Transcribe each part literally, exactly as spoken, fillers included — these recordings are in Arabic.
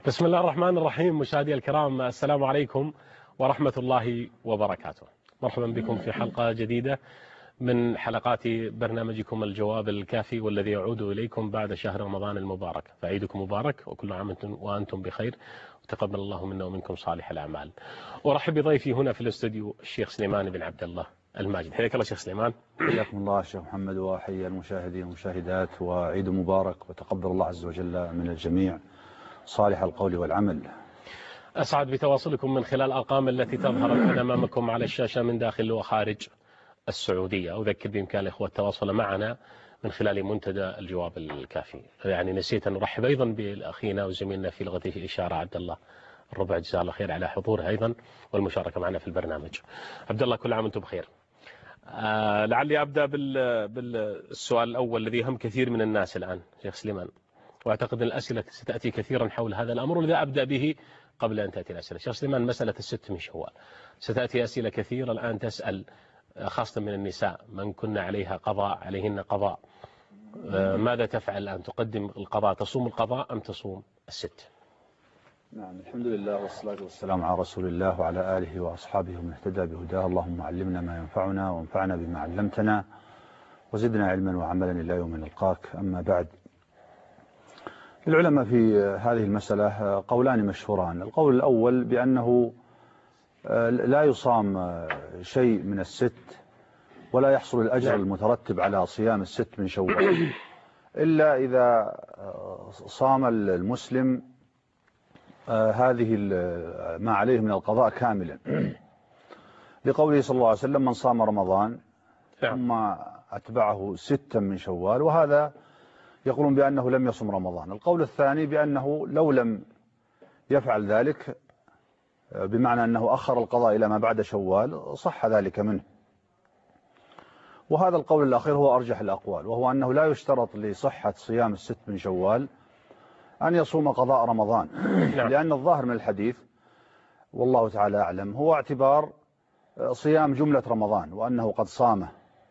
بسم الله الرحمن الرحيم. مشاهدي الكرام، السلام عليكم ورحمة الله وبركاته. مرحبا بكم في حلقة جديدة من حلقات برنامجكم الجواب الكافي، والذي يعود إليكم بعد شهر رمضان المبارك. فعيدكم مبارك وكل عام وأنتم بخير، وتقبل الله منا ومنكم صالح الأعمال. أرحب بضيفي هنا في الاستوديو الشيخ سليمان بن عبد الله الماجد. حياك الله شيخ سليمان. حياكم الله شيخ محمد، وحيا المشاهدين والمشاهدات، وعيد مبارك، وتقبل الله عز وجل من الجميع صالح القول والعمل. أسعد بتواصلكم من خلال الأرقام التي تظهر الآن أمامكم على الشاشة من داخل وخارج السعودية. أذكر بإمكان الإخوة التواصل معنا من خلال منتدى الجواب الكافي. يعني نسيت أن نرحب أيضا بأخينا وزميلنا في لغته إشارة عبد الله الربع، جزاه الله خير على حضوره أيضا والمشاركة معنا في البرنامج. عبد الله، كل عام وأنتم بخير. آه لعلي أبدأ بالسؤال الأول الذي يهم كثير من الناس الآن شيخ سليمان، وأعتقد أن الأسئلة ستأتي كثيرا حول هذا الأمر، ولذا أبدأ به قبل أن تأتي الأسئلة. شيخ سليمان، مسألة الست من شوال ستأتي أسئلة كثيرة الآن تسأل، خاصة من النساء من كنا عليها قضاء عليهن قضاء، ماذا تفعل الآن؟ تقدم القضاء، تصوم القضاء أم تصوم الست؟ نعم، الحمد لله والصلاة والسلام على رسول الله وعلى آله وأصحابه ومن اهتدى بهداه. اللهم علمنا ما ينفعنا وانفعنا بما علمتنا وزدنا علما وعملا إلى يوم نلقاك. أما بعد، العلماء في هذه المسألة قولان مشهوران. القول الأول بأنه لا يصام شيء من الست ولا يحصل الأجر المترتب على صيام الست من شوال إلا إذا صام المسلم هذه ما عليه من القضاء كاملا، لقوله صلى الله عليه وسلم: من صام رمضان ثم أتبعه ستا من شوال. وهذا يقولون بأنه لم يصم رمضان. القول الثاني بأنه لو لم يفعل ذلك، بمعنى أنه أخر القضاء إلى ما بعد شوال، صح ذلك منه. وهذا القول الأخير هو أرجح الأقوال، وهو أنه لا يشترط لصحة صيام الست من شوال أن يصوم قضاء رمضان، لأن الظاهر من الحديث والله تعالى أعلم هو اعتبار صيام جملة رمضان وأنه قد صامه.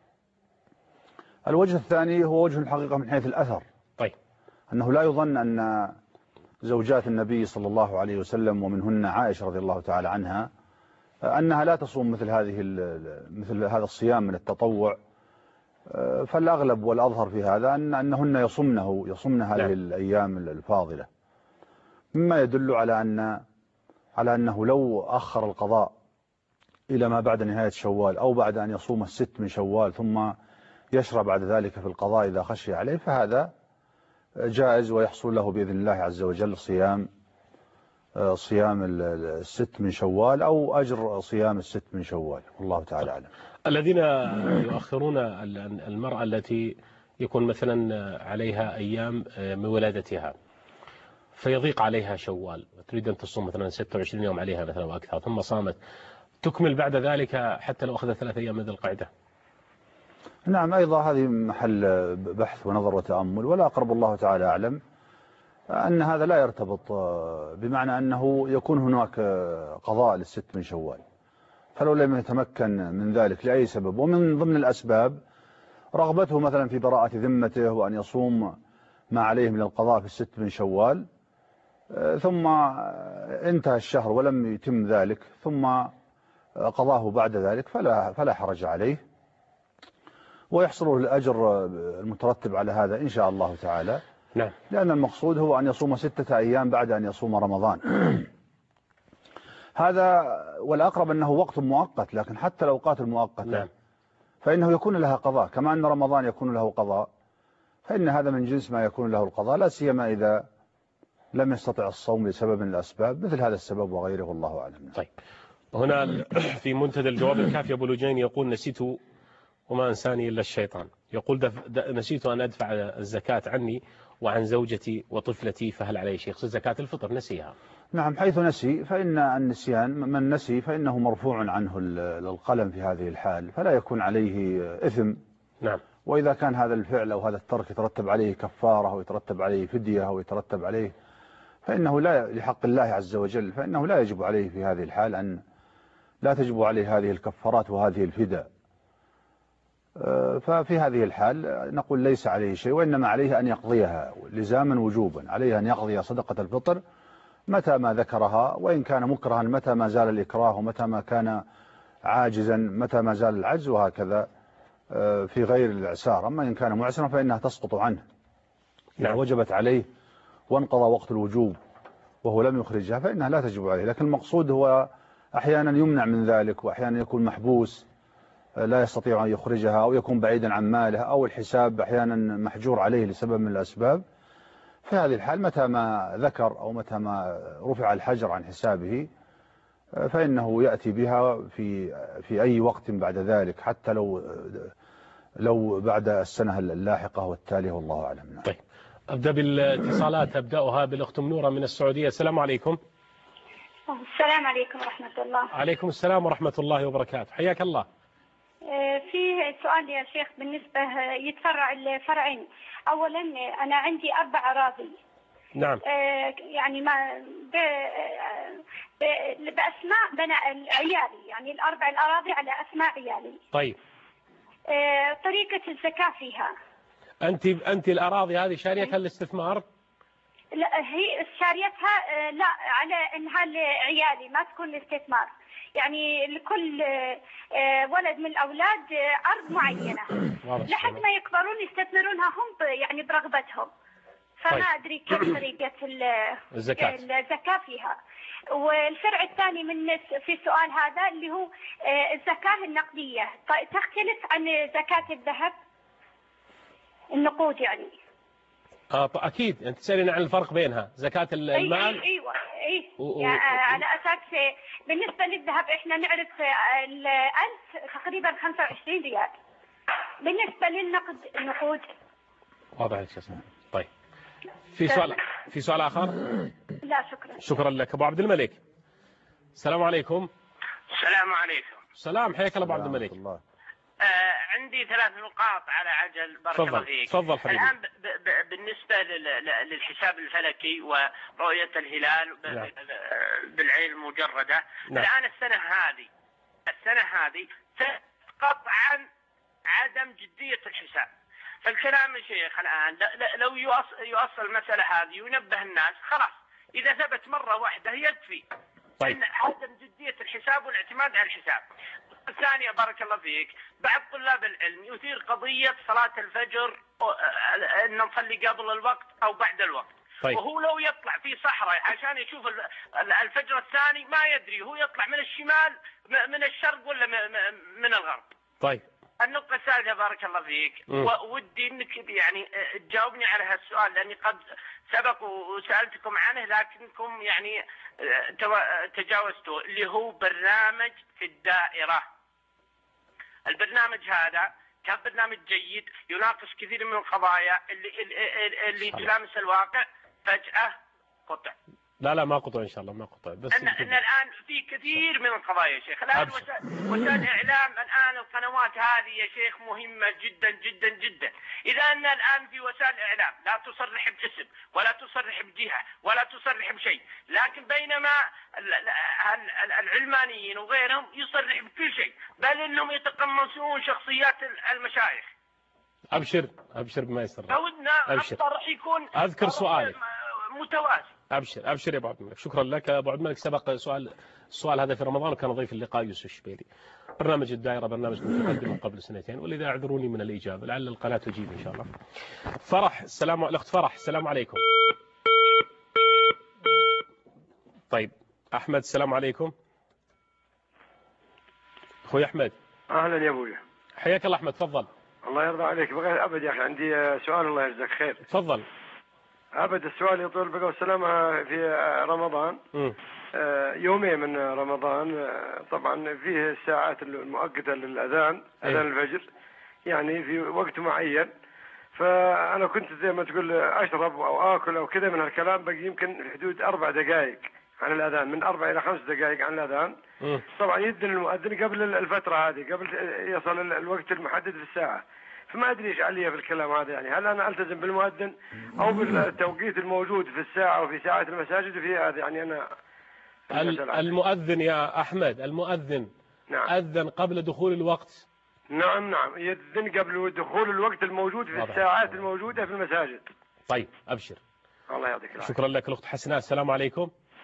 الوجه الثاني هو وجه الحقيقة من حيث الأثر، طيب، أنه لا يظن أن زوجات النبي صلى الله عليه وسلم ومنهن عائشة رضي الله تعالى عنها أنها لا تصوم مثل هذه مثل هذا الصيام من التطوع. فالأغلب والأظهر في هذا أن أنهن يصمنه يصمن هذه لا. الأيام الفاضلة، مما يدل على أن على أنه لو أخر القضاء إلى ما بعد نهاية شوال، أو بعد أن يصوم الست من شوال ثم يشرع بعد ذلك في القضاء إذا خشي عليه، فهذا جائز ويحصل له بإذن الله عز وجل صيام صيام الست من شوال أو أجر صيام الست من شوال، والله تعالى أعلم. الذين يؤخرون المرأة التي يكون مثلا عليها أيام من ولادتها فيضيق عليها شوال، تريد أن تصوم مثلا ستة وعشرين يوم عليها مثلا وأكثر، ثم صامت، تكمل بعد ذلك حتى لو أخذت ثلاث أيام من ذي القعدة؟ نعم، أيضا هذه محل بحث ونظر وتأمل، ولا أقرب الله تعالى أعلم أن هذا لا يرتبط، بمعنى أنه يكون هناك قضاء للست من شوال، فلو لم يتمكن من ذلك لأي سبب، ومن ضمن الأسباب رغبته مثلا في براءة ذمته وأن يصوم ما عليه من القضاء في الست من شوال، ثم انتهى الشهر ولم يتم ذلك ثم قضاه بعد ذلك، فلا فلا حرج عليه، ويحصل له الأجر المترتب على هذا إن شاء الله تعالى. نعم. لأن المقصود هو أن يصوم ستة أيام بعد أن يصوم رمضان. هذا والأقرب أنه وقت مؤقت، لكن حتى الأوقات المؤقتة نعم. فإنه يكون لها قضاء، كما أن رمضان يكون له قضاء، فإن هذا من جنس ما يكون له القضاء، لا سيما إذا لم يستطع الصوم لسبب من الأسباب مثل هذا السبب وغيره، والله أعلم. طيب، هنا في منتدى الجواب الكافي أبو لجين يقول: نسيت وما أنساني إلا الشيطان. يقول دف... نسيت أن أدفع الزكاة عني وعن زوجتي وطفلتي، فهل علي شيء؟ زكاة الفطر نسيها. نعم، حيث نسي فإن النسيان، من نسي فإنه مرفوع عنه القلم في هذه الحال، فلا يكون عليه إثم. نعم. وإذا كان هذا الفعل أو هذا الترك يترتب عليه كفارة أو يترتب عليه فدية أو يترتب عليه، فإنه لا، لحق الله عز وجل، فإنه لا يجب عليه في هذه الحال أن لا تجب عليه هذه الكفارات وهذه الفداء. ففي هذه الحال نقول ليس عليه شيء، وإنما عليه أن يقضيها لزاما وجوبا، عليه أن يقضي صدقة الفطر متى ما ذكرها، وإن كان مكرها متى ما زال الإكراه، ومتى ما كان عاجزا متى ما زال العجز، وهكذا في غير الإعسار. أما إن كان معسرا فإنها تسقط عنه إذا نعم. وجبت عليه وانقضى وقت الوجوب وهو لم يخرجها فإنها لا تجب عليه. لكن المقصود هو أحيانا يمنع من ذلك، وأحيانا يكون محبوس لا يستطيع أن يخرجها، أو يكون بعيدا عن ماله، أو الحساب أحيانا محجور عليه لسبب من الأسباب. في هذه الحال متى ما ذكر أو متى ما رفع الحجر عن حسابه فإنه يأتي بها في في أي وقت بعد ذلك، حتى لو لو بعد السنة اللاحقة والتالية، والله أعلم. طيب أبدأ بالاتصالات، أبدأها بالأخت منورة من السعودية. السلام عليكم. السلام عليكم ورحمة الله. عليكم السلام ورحمة الله وبركاته، حياك الله. في سؤال يا شيخ بالنسبة يتفرع الفرعين. أولا أنا عندي أربع أراضي. نعم. يعني ما بأسماء بنا عيالي، يعني الأربع الأراضي على أسماء عيالي. طيب. طريقة الزكاة فيها. أنت أنت الأراضي هذه شاريتها الاستثمار؟ لا، هي شاريتها لا على إنها لعيالي ما تكون استثمار. يعني لكل ولد من الأولاد أرض معينة لحد ما يكبرون يستثمرونها هم يعني برغبتهم. فما طيب. أدري كيف طريقة الزكاة. الزكاة فيها. والفرع الثاني من في السؤال هذا اللي هو الزكاة النقدية تختلف عن زكاة الذهب النقود يعني. آه أكيد أنت تسألين عن الفرق بينها، زكاة المال. أيوة أي و... يعني على أساس بالنسبة للذهب إحنا نعرف الألف تقريبا خمسة وعشرين ريال، بالنسبة للنقد النقود. واضح يا شيخ. طيب في سؤال في سؤال آخر؟ لا شكرا. شكرا لك أبو عبد الملك. السلام عليكم. السلام عليكم. سلام، حياك الله أبو عبد الملك. الله. آه عندي ثلاث نقاط على عجل بارك الله فيك. تفضل حبيبي. الآن ب ب بالنسبة للحساب الفلكي ورؤية الهلال بالعين المجردة. نعم. الآن السنة هذه السنة هذه قطعا عدم جدية الحساب. فالكلام يا شيخ الآن لو يؤصل المسألة هذه وينبه الناس خلاص، إذا ثبت مرة واحدة يكفي. طيب. إن عدم جدية الحساب والاعتماد على الحساب. الثانية بارك الله فيك، بعض طلاب العلم يثير قضية صلاة الفجر أن نصلي قبل الوقت أو بعد الوقت. طيب. وهو لو يطلع في صحراء عشان يشوف الفجر الثاني ما يدري هو يطلع من الشمال من الشرق ولا من الغرب. طيب. النقطة الثالثة بارك الله فيك، ودي انك يعني تجاوبني على هالسؤال لاني قد سبق وسألتكم عنه لكنكم يعني تجاوزتوا، اللي هو برنامج في الدائرة. البرنامج هذا كان برنامج جيد يناقش كثير من القضايا اللي اللي تلامس الواقع، فجأة قطع. لا لا ما قطع إن شاء الله، ما قطع، بس أن, أن الآن في كثير من القضايا يا شيخ. الآن وسائل الإعلام الآن القنوات هذه يا شيخ مهمة جدا جدا جدا. إذا أن الآن في وسائل الإعلام لا تصرح باسم ولا تصرح بجهة ولا تصرح بشيء، لكن بينما العلمانيين وغيرهم يصرح بكل شيء، بل إنهم يتقمصون شخصيات المشايخ. أبشر أبشر بما يسر. فودنا الطرح يكون أذكر سؤالك متوازي. أبشر أبشر يا أبو عبد الملك. شكرا لك أبو عبد الملك. سبق سؤال السؤال هذا في رمضان وكان ضيف اللقاء يوسف الشبيلي. برنامج الدائرة برنامج متقدم من قبل سنتين، ولذا اعذروني من الإجابة، لعل القناة تجيب إن شاء الله. فرح السلام الأخت فرح السلام عليكم. طيب أحمد السلام عليكم. أخوي أحمد. أهلا يا أبوي. حياك الله أحمد، تفضل. الله يرضى عليك. بغير أبد يا أخي عندي سؤال الله يجزاك خير. تفضل. أبد السؤال يطول بقى والسلامة. في رمضان م. يومين من رمضان طبعا فيه الساعات المؤقتة للأذان، أذان الفجر يعني في وقت معين. فأنا كنت زي ما تقول أشرب أو آكل أو كذا من هالكلام، بقي يمكن في حدود أربع دقائق عن الأذان، من أربع إلى خمس دقائق عن الأذان. م. طبعا يدن المؤذن قبل الفترة هذه، قبل يصل الوقت المحدد في الساعة. فما أدري إيش علي في الكلام هذا، يعني هل أنا ألتزم بالمؤذن أو بالتوقيت الموجود في الساعة وفي ساعة المساجد وفي هذا؟ يعني أنا المؤذن يا أحمد المؤذن نعم. أذن قبل دخول الوقت. نعم نعم يأذن قبل دخول الوقت الموجود في الساعات الموجودة في المساجد. طيب أبشر. الله يعطيك العافية. شكرا لك الأخت حسناء السلام عليكم.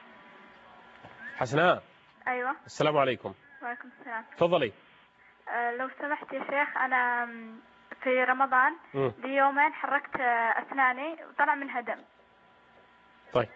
حسناء. أيوة. السلام عليكم. وعليكم السلام. تفضلي. أه لو سمحت يا شيخ، أنا في رمضان م. ليومين حركت أسناني وطلع منها دم. طيب،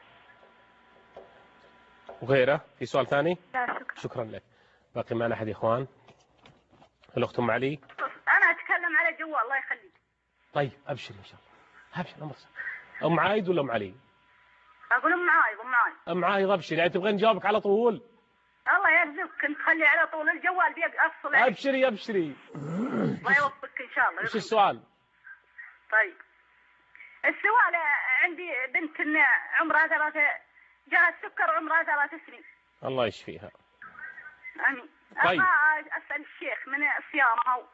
وغيره في سؤال ثاني؟ لا شكرا. شكرا لك. باقي معنا أحد يا إخوان؟ الأخت أم علي. أنا أتكلم على جوا الله يخليك. طيب أبشر إن شاء الله. أبشر أمر سهل. أم عايد ولا أم علي؟ أقول أم عايد. أم عايد. أم عايد أبشر، يعني تبغين نجاوبك على طول؟ الله يرزقك، كنت تخلي على طول الجوال بيفصل. أبشري أبشري. الله يوفقك إن شاء الله. وش السؤال؟ طيب السؤال، عندي بنت عمرها ثلاثة، جاها السكر وعمرها ثلاث سنين. الله يشفيها. آمين. طيب. أبغى أسأل الشيخ من الصيام أو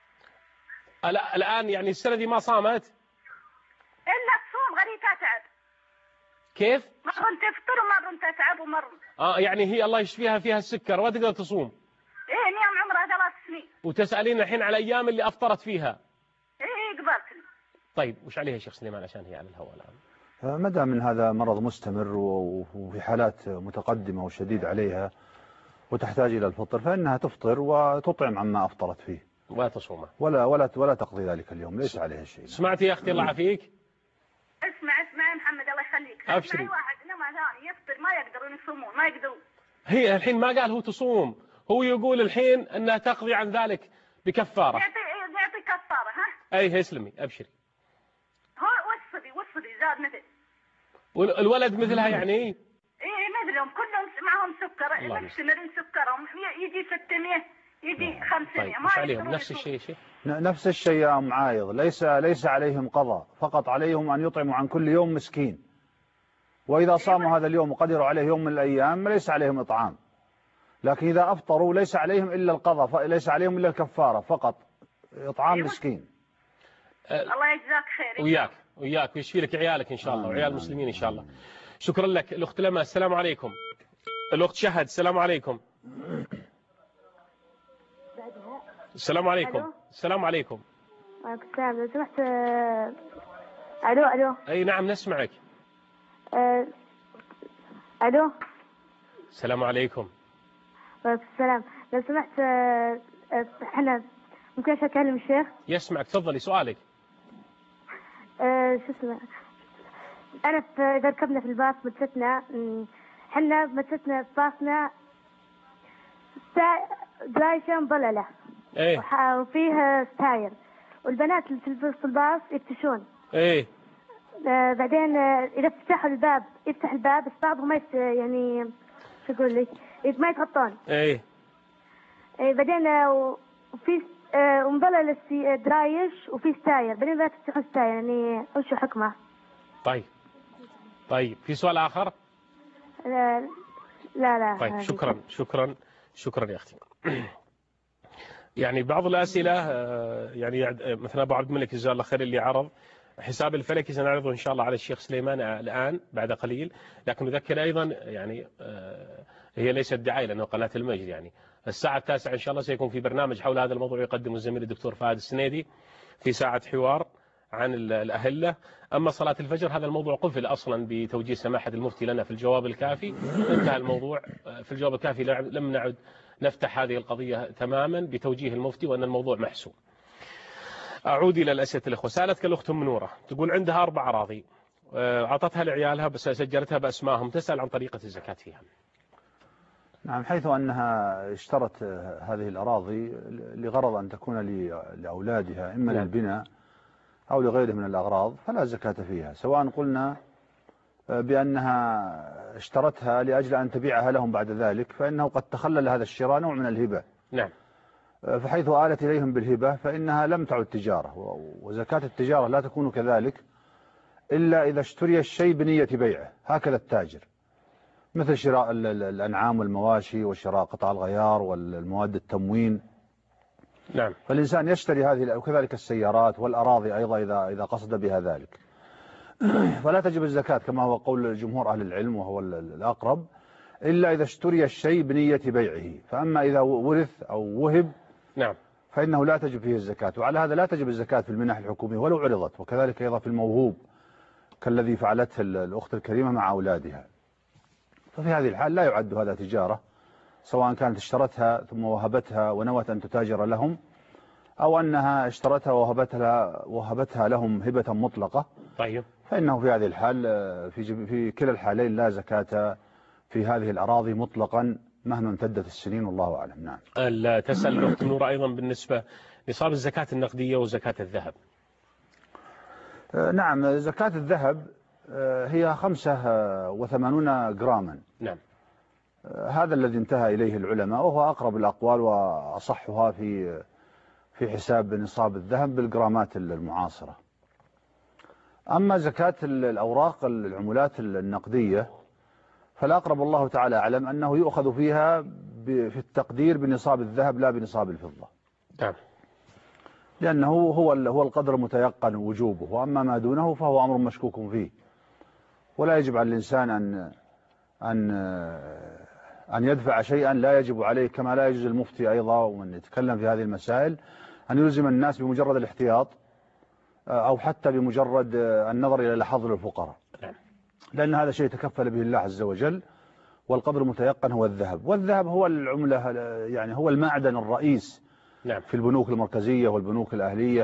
الآن يعني السنة دي ما صامت؟ إلا تصوم غريبة تعب. كيف؟ مرة تفطر ومرة تتعب ومرة. آه يعني هي الله يشفيها فيها السكر وما تقدر تصوم. إيه نيوم عمرها ثلاث سنين. وتسألين الحين على أيام اللي أفطرت فيها. إيه قبلت. طيب وش عليها شيخ سليمان عشان هي على الهواء الآن؟ ما دام من هذا مرض مستمر وفي حالات متقدمة وشديد عليها وتحتاج إلى الفطر، فإنها تفطر وتطعم عما أفطرت فيه ولا تصومه ولا ولا ولا تقضي ذلك اليوم، ليس عليها شيء. سمعتي يا أختي الله يعافيك؟ اسمع اسمع يا محمد الله يخليك. أبشري. واحد نوع ثاني يفطر ما يقدرون يصومون، ما يقدرون. هي الحين ما قال هو تصوم، هو يقول الحين أنها تقضي عن ذلك بكفارة. يعطي يعطي كفارة. ها؟ أي اسلمي أبشري. هو والصبي والصبي زاد مثل. والولد مثلها يعني؟ إيه مثلهم كلهم معهم سكر، مستمرين سكرهم يجي ستمية يجي خمسمية. طيب. مش عليهم نفس الشيء شيء؟ نفس الشيء يا أم عايض، ليس ليس عليهم قضاء، فقط عليهم أن يطعموا عن كل يوم مسكين. وإذا صاموا هذا اليوم وقدروا عليه يوم من الأيام ليس عليهم إطعام، لكن إذا أفطروا ليس عليهم إلا القضاء، ليس عليهم إلا الكفارة فقط، إطعام أيوة. مسكين. الله يجزاك خير. وياك وياك ويشفي لك عيالك إن شاء الله وعيال المسلمين إن شاء الله. شكرا لك. الأخت لما. السلام عليكم. الأخت شهد. السلام عليكم. السلام عليكم. ألو. السلام عليكم. وعليكم السلام. لو سمحت. ألو ألو. أي نعم نسمعك. أه... ألو. السلام عليكم. وعليكم السلام. لو سمحت احنا ممكن أكلم الشيخ؟ يسمعك تفضلي سؤالك. أه شو اسمه، أنا في إذا ركبنا في الباص مدتنا احنا مدتنا في باصنا درايشة مظللة. ايه. وفيها ستاير والبنات اللي في الباص يفتشون. ايه. آه بعدين آه إذا فتحوا الباب يفتح الباب بس بعضهم ما يعني شو أقول لك ما يتغطون. ايه. إيه بعدين آه وفي آه ومظلل درايش وفي ستاير، بعدين لا تفتحوا ستاير يعني وش حكمه؟ طيب طيب في سؤال آخر؟ لا لا, لا. طيب شكرا شكرا شكرا يا أختي. يعني بعض الأسئلة يعني مثلا أبو عبد الملك جزاه الله خير اللي عرض حساب الفلكي سنعرضه إن شاء الله على الشيخ سليمان الآن بعد قليل، لكن نذكر أيضا يعني هي ليست دعاية لأنه قناة المجد، يعني الساعة التاسعة إن شاء الله سيكون في برنامج حول هذا الموضوع يقدم الزميل الدكتور فهد السنيدي في ساعة حوار عن الأهلة. أما صلاة الفجر هذا الموضوع قفل أصلا بتوجيه سماحة المفتي لنا في الجواب الكافي، انتهى الموضوع في الجواب الكافي، لم نعد نفتح هذه القضية تماما بتوجيه المفتي وأن الموضوع محسوم. أعود إلى الأسئلة الأخوة. سألتك الأخت أم نورة تقول عندها أربع أراضي أعطتها لعيالها بس سجلتها بأسمائهم، تسأل عن طريقة الزكاة فيها. نعم، حيث أنها اشترت هذه الأراضي لغرض أن تكون لأولادها إما نعم. للبناء أو لغيره من الأغراض فلا زكاة فيها، سواء قلنا بأنها اشترتها لأجل أن تبيعها لهم بعد ذلك فإنه قد تخلل هذا الشراء نوع من الهبة. نعم. فحيث آلت إليهم بالهبة فإنها لم تعد تجارة، وزكاة التجارة لا تكون كذلك إلا إذا اشتري الشيء بنية بيعه، هكذا التاجر، مثل شراء الأنعام والمواشي وشراء قطع الغيار والمواد التموين. نعم. فالإنسان يشتري هذه وكذلك السيارات والأراضي أيضا إذا إذا قصد بها ذلك. فلا تجب الزكاة كما هو قول جمهور أهل العلم وهو الأقرب إلا إذا اشتري الشيء بنية بيعه، فأما إذا ورث أو وهب نعم فإنه لا تجب فيه الزكاة. وعلى هذا لا تجب الزكاة في المنح الحكومية ولو عرضت، وكذلك أيضا في الموهوب كالذي فعلته الأخت الكريمة مع أولادها. ففي هذه الحال لا يعد هذا تجارة، سواء كانت اشترتها ثم وهبتها ونوت أن تتاجر لهم، أو أنها اشترتها ووهبتها وهبتها لهم هبة مطلقة. طيب. فإنه في هذه الحال في في كلا الحالين لا زكاة في هذه الأراضي مطلقا مهما امتدت السنين، والله أعلم. نعم. تسأل الأخت نورة أيضا بالنسبة نصاب الزكاة النقدية وزكاة الذهب. نعم، زكاة الذهب هي خمسة وثمانون جراما. نعم. هذا الذي انتهى إليه العلماء، وهو أقرب الأقوال وأصحها في في حساب نصاب الذهب بالجرامات المعاصرة. أما زكاة الأوراق العملات النقدية فالأقرب الله تعالى أعلم أنه يؤخذ فيها في التقدير بنصاب الذهب لا بنصاب الفضة. نعم. لأنه هو هو القدر متيقن وجوبه، وأما ما دونه فهو أمر مشكوك فيه، ولا يجب على الإنسان أن أن أن يدفع شيئا لا يجب عليه، كما لا يجوز المفتي أيضا ومن يتكلم في هذه المسائل أن يلزم الناس بمجرد الاحتياط أو حتى بمجرد النظر إلى الحظ للفقراء، لأن هذا شيء تكفل به الله عز وجل، والقدر المتيقن هو الذهب، والذهب هو العملة يعني هو المعدن الرئيس نعم. في البنوك المركزية والبنوك الأهلية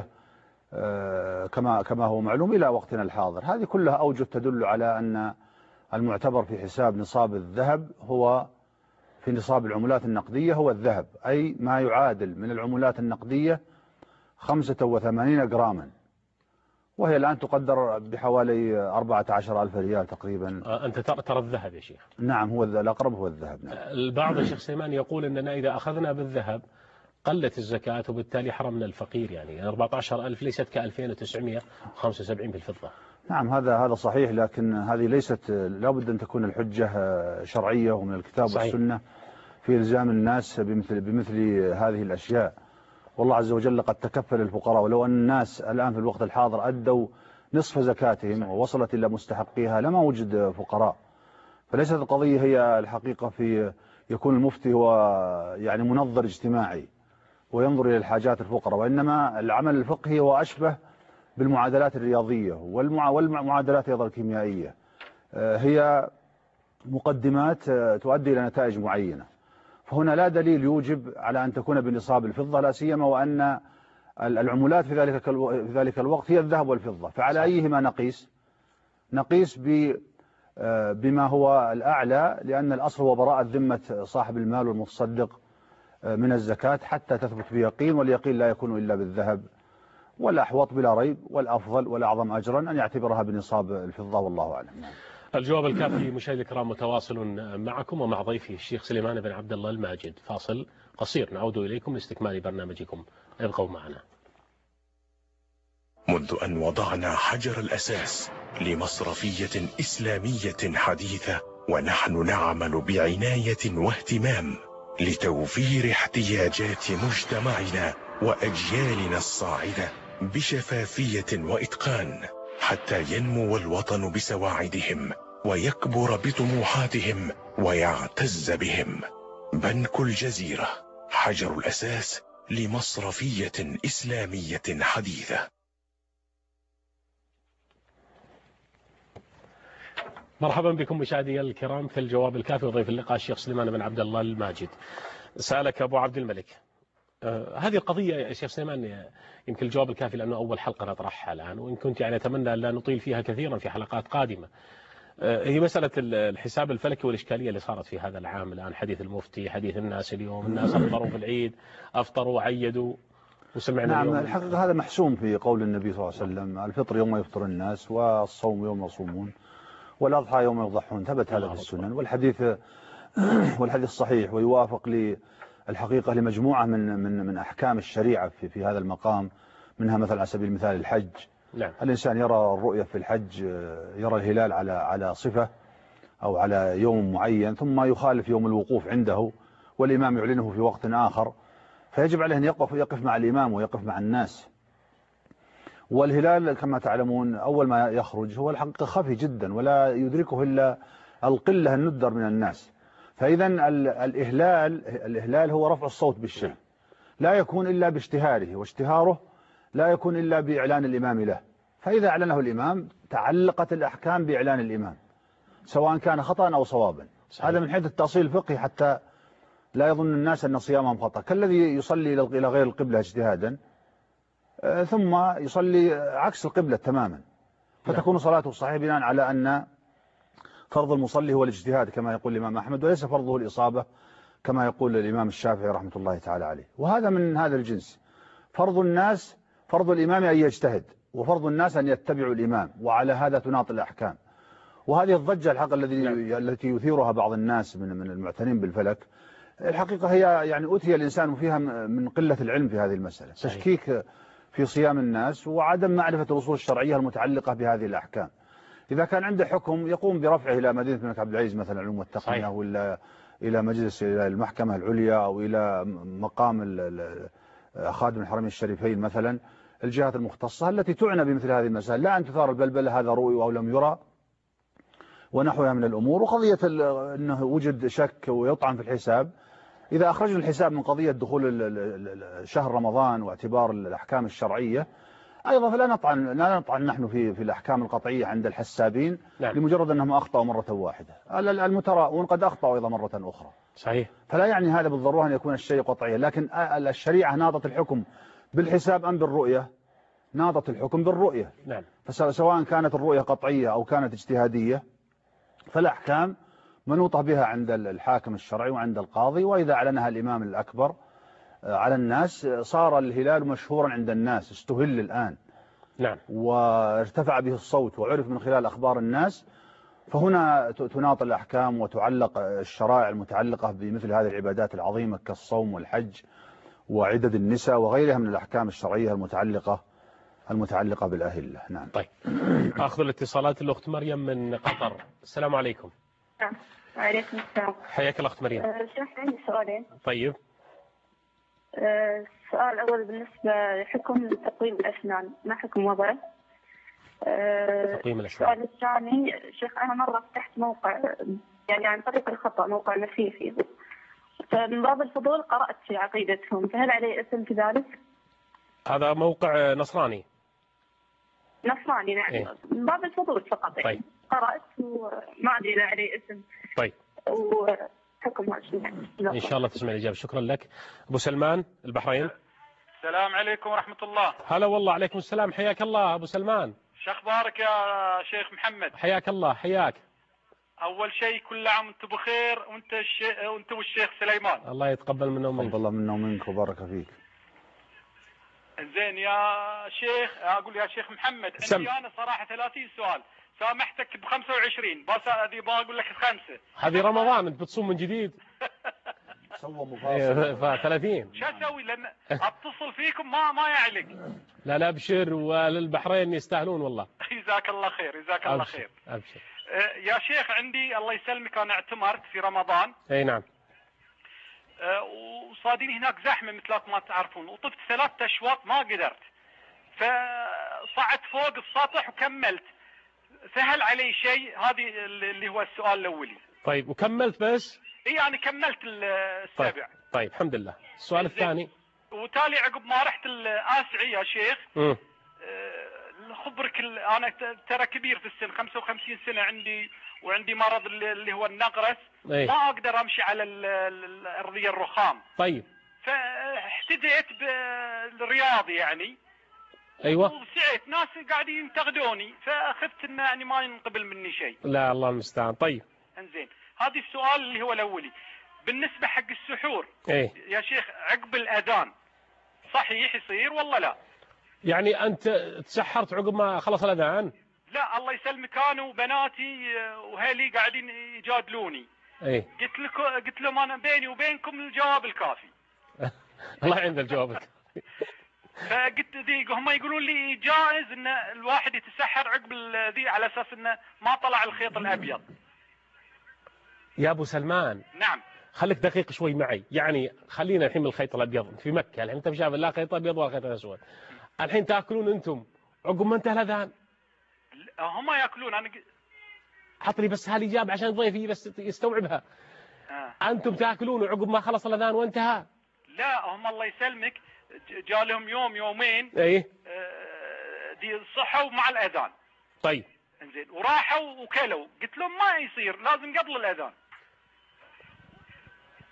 كما كما هو معلوم إلى وقتنا الحاضر. هذه كلها أوجه تدل على أن المعتبر في حساب نصاب الذهب هو في نصاب العملات النقدية هو الذهب، أي ما يعادل من العملات النقدية خمسة وثمانين جراما، وهي الآن تقدر بحوالي أربعة عشر ألف ريال تقريبا. أنت ترى الذهب يا شيخ؟ نعم، هو الأقرب هو الذهب. نعم. البعض الشيخ سليمان يقول أننا إذا أخذنا بالذهب قلت الزكاة وبالتالي حرمنا الفقير، يعني أربعة عشر ألف ليست كألفين وتسعمائة وخمسة وسبعين بالفضة. نعم، هذا هذا صحيح، لكن هذه ليست لابد أن تكون الحجة شرعية ومن الكتاب صحيح. والسنة في إلزام الناس بمثل بمثل هذه الأشياء، والله عز وجل قد تكفل الفقراء، ولو أن الناس الآن في الوقت الحاضر أدوا نصف زكاتهم ووصلت إلى مستحقيها لما وجد فقراء. فليست القضية هي الحقيقة في يكون المفتي هو يعني منظر اجتماعي وينظر إلى الحاجات الفقراء، وإنما العمل الفقهي هو أشبه بالمعادلات الرياضية والمعادلات أيضا الكيميائية، هي مقدمات تؤدي إلى نتائج معينة. فهنا لا دليل يوجب على أن تكون بنصاب الفضة، لا سيما وأن العملات في ذلك في ذلك الوقت هي الذهب والفضة، فعلى أيهما نقيس؟ نقيس بما هو الأعلى، لأن الأصل هو براءة ذمة صاحب المال والمتصدق من الزكاة حتى تثبت بيقين، واليقين لا يكون إلا بالذهب، والأحوط بلا ريب والأفضل والأعظم أجرا أن يعتبرها بنصاب الفضة، والله أعلم. الجواب الكافي مشاهدي الكرام متواصل معكم ومع ضيفي الشيخ سليمان بن عبد الله الماجد. فاصل قصير نعود إليكم لاستكمال برنامجكم، ابقوا معنا. منذ أن وضعنا حجر الأساس لمصرفية إسلامية حديثة، ونحن نعمل بعناية واهتمام لتوفير احتياجات مجتمعنا وأجيالنا الصاعدة بشفافية وإتقان، حتى ينمو الوطن بسواعدهم ويكبر بطموحاتهم ويعتز بهم. بنك الجزيرة، حجر الأساس لمصرفية إسلامية حديثة. مرحبا بكم مشاهدي الكرام في الجواب الكافي، وضيف اللقاء الشيخ سليمان بن عبد الله الماجد. سألك أبو عبد الملك آه هذه القضية يا شيخ سليمان، يمكن الجواب الكافي لأنه أول حلقة نطرحها الآن، وإن كنت يعني أتمنى أن لا نطيل فيها كثيرا في حلقات قادمة. آه هي مسألة الحساب الفلكي والإشكالية اللي صارت في هذا العام الآن، حديث المفتي، حديث الناس اليوم، الناس أفطروا في العيد، أفطروا وعيدوا وسمعنا. نعم، اليوم الحقيقة هذا محسوم في قول النبي صلى الله عليه وسلم: الفطر يوم يفطر الناس، والصوم يوم يصومون، والأضحى يوم يضحون. ثبت هذا في السنن، والحديث والحديث صحيح، ويوافق للحقيقة لمجموعة من من من أحكام الشريعة في في هذا المقام، منها مثلا على سبيل المثال الحج. نعم. الإنسان يرى الرؤية في الحج، يرى الهلال على على صفة أو على يوم معين، ثم يخالف يوم الوقوف عنده والإمام يعلنه في وقت آخر، فيجب عليه أن يقف يقف مع الإمام ويقف مع الناس. والهلال كما تعلمون أول ما يخرج هو الحقيقة خفي جدا، ولا يدركه إلا القلة الندر من الناس. فإذا الإهلال الإهلال هو رفع الصوت بالشيء، لا يكون إلا باشتهاره، واشتهاره لا يكون إلا بإعلان الإمام له. فإذا أعلنه الإمام تعلقت الأحكام بإعلان الإمام، سواء كان خطأ أو صوابا. صحيح. هذا من حيث التأصيل الفقهي حتى لا يظن الناس أن صيامهم خطأ، كالذي يصلي إلى غير القبلة اجتهادا ثم يصلي عكس القبلة تماما، فتكون صلاته صحيحة بناء على أن فرض المصلي هو الاجتهاد كما يقول الإمام أحمد، وليس فرضه الإصابة كما يقول الإمام الشافعي رحمة الله تعالى عليه. وهذا من هذا الجنس. فرض الناس فرض الإمام أن يجتهد، وفرض الناس أن يتبعوا الإمام، وعلى هذا تناط الأحكام. وهذه الضجة الحق الذي التي يثيرها بعض الناس من من المعتنين بالفلك، الحقيقة هي يعني أتي الإنسان فيها من قلة العلم في هذه المسألة، تشكيك في صيام الناس وعدم معرفة الأصول الشرعية المتعلقة بهذه الأحكام. إذا كان عنده حكم يقوم برفعه إلى مدينة الملك عبد العزيز مثلا العلوم والتقنية، ولا إلى مجلس إلى المحكمة العليا، أو إلى مقام خادم الحرمين الشريفين مثلا، الجهات المختصة التي تعنى بمثل هذه المسائل، لا أن تثار البلبلة هذا رؤي أو لم يرى ونحوها من الأمور. وقضية أنه وجد شك ويطعن في الحساب، إذا أخرجنا الحساب من قضية دخول شهر رمضان واعتبار الأحكام الشرعية أيضا، فلا نطعن لا نطعن نحن في في الأحكام القطعية عند الحسابين. نعم. لمجرد أنهم أخطأوا مرة واحدة، المتراءون قد أخطأوا أيضا مرة أخرى. صحيح. فلا يعني هذا بالضرورة أن يكون الشيء قطعيا، لكن الشريعة ناضت الحكم بالحساب أم بالرؤية؟ ناضت الحكم بالرؤية. نعم. فسواء كانت الرؤية قطعية أو كانت اجتهادية، فالأحكام منوطة بها عند الحاكم الشرعي وعند القاضي، وإذا أعلنها الإمام الأكبر على الناس صار الهلال مشهورا عند الناس، استهل الآن. نعم. وارتفع به الصوت وعرف من خلال أخبار الناس، فهنا تناط الأحكام وتعلق الشرائع المتعلقة بمثل هذه العبادات العظيمة كالصوم والحج وعدد النساء وغيرها من الأحكام الشرعية المتعلقة المتعلقة بالأهلة. نعم. طيب أخذ الاتصالات الأخت مريم من قطر. السلام عليكم. نعم. وعليكم السلام. حياك الأخت مريم. شيخ عندي سؤالين. طيب. السؤال الأول بالنسبة لحكم تقويم الأسنان، ما حكم وضعه؟ تقويم الأسنان. السؤال الثاني شيخ، أنا مرة فتحت موقع يعني عن طريق الخطأ، موقع مسيحي، فمن باب الفضول قرأت في عقيدتهم، فهل علي اسم في ذلك؟ هذا موقع نصراني. نصراني نعم. إيه؟ من باب الفضول فقط. طيب. قرأت وما أدري إذا علي اسم. طيب. وحكم إن شاء الله تسمع الإجابة. شكرا لك. أبو سلمان البحرين. السلام عليكم ورحمة الله. هلا والله. عليكم السلام. حياك الله أبو سلمان. شو أخبارك يا شيخ محمد؟ حياك الله. حياك. أول شيء كل عام وأنت بخير، وأنت الشيخ وأنت والشيخ سليمان. الله يتقبل منا ومنك. تقبل الله منا ومنك وبارك فيك. زين يا شيخ، أقول يا شيخ محمد، عندي أنا صراحة ثلاثين سؤال، سامحتك ب خمسة وعشرين، بس هذه بقول لك خمسة. هذه رمضان أنت بتصوم من جديد. سوى مفاصل. ثلاثين. شو أسوي لأن أتصل فيكم ما ما يعلق. لا لا أبشر، والبحرين يستاهلون والله. جزاك الله خير، جزاك الله خير. أبشر. يا شيخ عندي الله يسلمك، أنا اعتمرت في رمضان. أي نعم. وصادني هناك زحمة مثل ما تعرفون، وطفت ثلاثة أشواط ما قدرت، فصعدت فوق السطح وكملت. سهل علي شيء؟ هذه اللي هو السؤال الأولي. طيب وكملت بس؟ إيه يعني كملت السابع. طيب, طيب الحمد لله. السؤال الثاني. وتالي عقب ما رحت الآسعي يا شيخ، امم خبرك أنا ترى كبير في السن، خمسة وخمسين سنة عندي، وعندي مرض اللي هو النقرس. أيه؟ ما أقدر أمشي على الأرضية الرخام. طيب. فاحتديت بالرياضي يعني. أيوة. وسعيت ناس قاعدين ينتقدوني، فأخذت إنه يعني ما ينقبل مني شيء. لا الله المستعان. طيب. انزين، هذه السؤال اللي هو الأولي. بالنسبة حق السحور. ايه يا شيخ عقب الأذان صحيح يصير ولا لا؟ يعني أنت تسحرت عقب ما خلص الأذان؟ لا الله يسلمك، كانوا بناتي وهلي قاعدين يجادلوني. ايه قلت لكم قلت لهم أنا بيني وبينكم الجواب الكافي. الله عند الجواب الكافي. فقلت ذي هم يقولون لي جائز ان الواحد يتسحر عقب ذي على اساس انه ما طلع الخيط الابيض. يا ابو سلمان. نعم. خليك دقيق شوي معي، يعني خلينا الحين من الخيط الابيض في مكه، الحين انت شايف لا خيط ابيض ولا خيط اسود. الحين تاكلون انتم عقب ما انتهى الاذان؟ هم ياكلون. انا حط لي بس هالاجابه عشان ضيفي بس يستوعبها. آه. انتم تاكلون عقب ما خلص الاذان وانتهى؟ لا هم الله يسلمك جالهم يوم يومين. ايه دي صحوا مع الاذان. طيب انزين، وراحوا وكلوا، قلت لهم ما يصير، لازم قبل الاذان.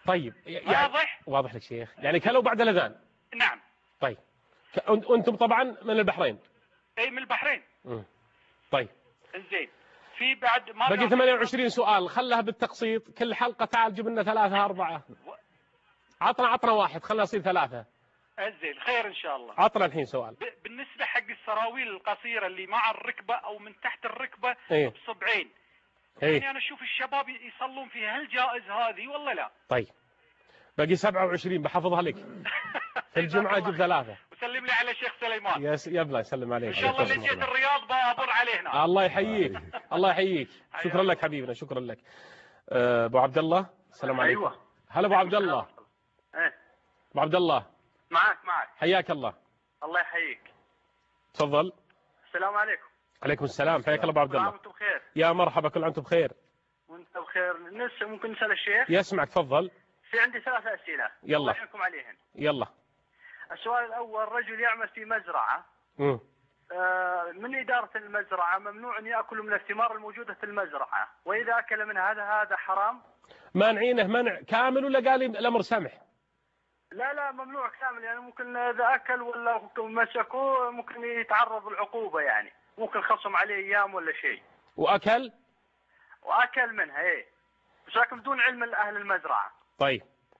طيب يعني واضح؟ واضح لك شيخ، يعني كلوا بعد الأذان. نعم. طيب أنتم طبعا من البحرين. أي من البحرين. مم. طيب. زين. في بعد ما بقي ثمانية وعشرين سؤال، خلها بالتقسيط، كل حلقة تعال جيب لنا ثلاثة أربعة. عطنا عطنا واحد، خلنا نصير ثلاثة. زين خير إن شاء الله. عطنا الحين سؤال. بالنسبة حق السراويل القصيرة اللي مع الركبة أو من تحت الركبة إيه؟ بصبعين. إيه؟ يعني أنا أشوف الشباب يصلون فيها، هل جائز هذه ولا لا؟ طيب. باقي سبعة وعشرين بحفظها لك. في الجمعة أجيب ثلاثة. وسلم لي على الشيخ سليمان. يا يا بلا سلم عليك. إن شاء الله اللي جيت الرياض بأبر علينا. الله يحييك. الله يحييك. شكرا لك حبيبنا، شكرا لك. أبو عبد الله السلام عليكم. أيوة. هلا أبو عبد الله. إيه. أبو عبد الله. معك معك. حياك الله. الله يحييك. تفضل. السلام عليكم. عليكم السلام، حياك الله أبو عبد الله. وانتم بخير. يا مرحبا، كل عام وانتم بخير. وانت بخير. نس ممكن نسأل الشيخ؟ يسمعك تفضل. في عندي ثلاث أسئلة. يلا. الله يعينكم عليهن. يلا. السؤال الأول، رجل يعمل في مزرعة. امم. آه من إدارة المزرعة ممنوع أن يأكل من الثمار الموجودة في المزرعة، وإذا أكل منها هذا هذا حرام؟ مانعينه منع كامل ولا قال الأمر سمح؟ لا لا ممنوع كامل، يعني ممكن إذا أكل ولا مسكوه ممكن يتعرض للعقوبة، يعني ممكن خصم عليه أيام ولا شيء. وأكل؟ وأكل منها إيه، بس لكن بدون علم أهل المزرعة. طيب.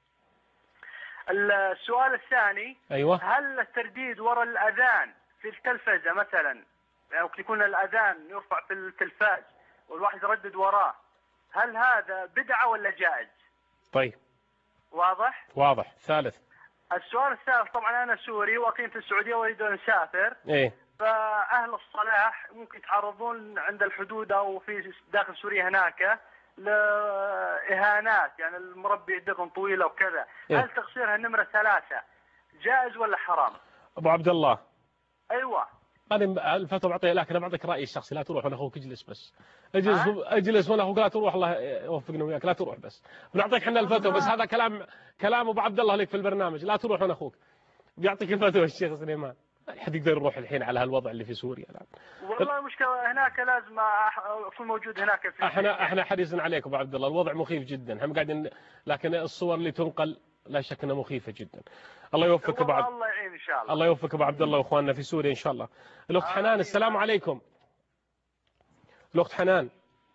السؤال الثاني. أيوة. هل الترديد وراء الأذان في التلفزة مثلا، يعني يكون الأذان يرفع في التلفاز والواحد يردد وراه، هل هذا بدعة ولا جائز؟ طيب. واضح؟ واضح. ثالث. السؤال الثالث، طبعا أنا سوري وأقيم في السعودية وأريد أن أسافر. إيه. فأهل الصلاح ممكن يتعرضون عند الحدود أو في داخل سوريا هناك لإهانات، يعني المربي يدقن طويلة وكذا. إيه؟ هل تقصيرها النمرة ثلاثة جائز ولا حرام؟ أبو عبد الله. أيوة. أنا الفتوى بعطيها لك، أنا بعطيك رأيي الشخصي، لا تروح وأنا أخوك اجلس بس. اجلس اجلس وأنا أخوك لا تروح، الله يوفقنا وياك، لا تروح بس. بنعطيك احنا الفتوى بس، هذا كلام كلام أبو عبد الله لك في البرنامج، لا تروح وأنا أخوك. بيعطيك الفتوى الشيخ سليمان. حد يقدر يروح الحين على هالوضع اللي في سوريا الآن. والله المشكلة هناك لازم أكون موجود هناك. في احنا احنا حريصين عليك أبو عبد الله، الوضع مخيف جدا، هم قاعدين، لكن الصور اللي تنقل لا شك انها مخيفه جدا. الله يوفقك ابو عبد الله يعين ان شاء الله. الله يوفقك ابو عبد الله واخواننا في سوريا ان شاء الله. الاخت حنان السلام عليكم. الاخت حنان.